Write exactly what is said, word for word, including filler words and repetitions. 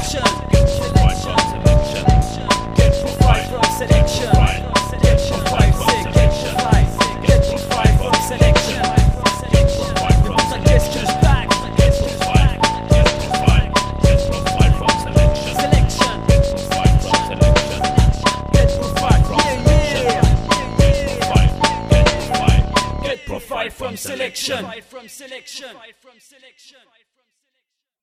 selection. Get profile from selection. Get profile sick. Get profile sick. Get profile from selection. The question is back. Selection. Get profile. Yeah, yeah. Get profile from selection.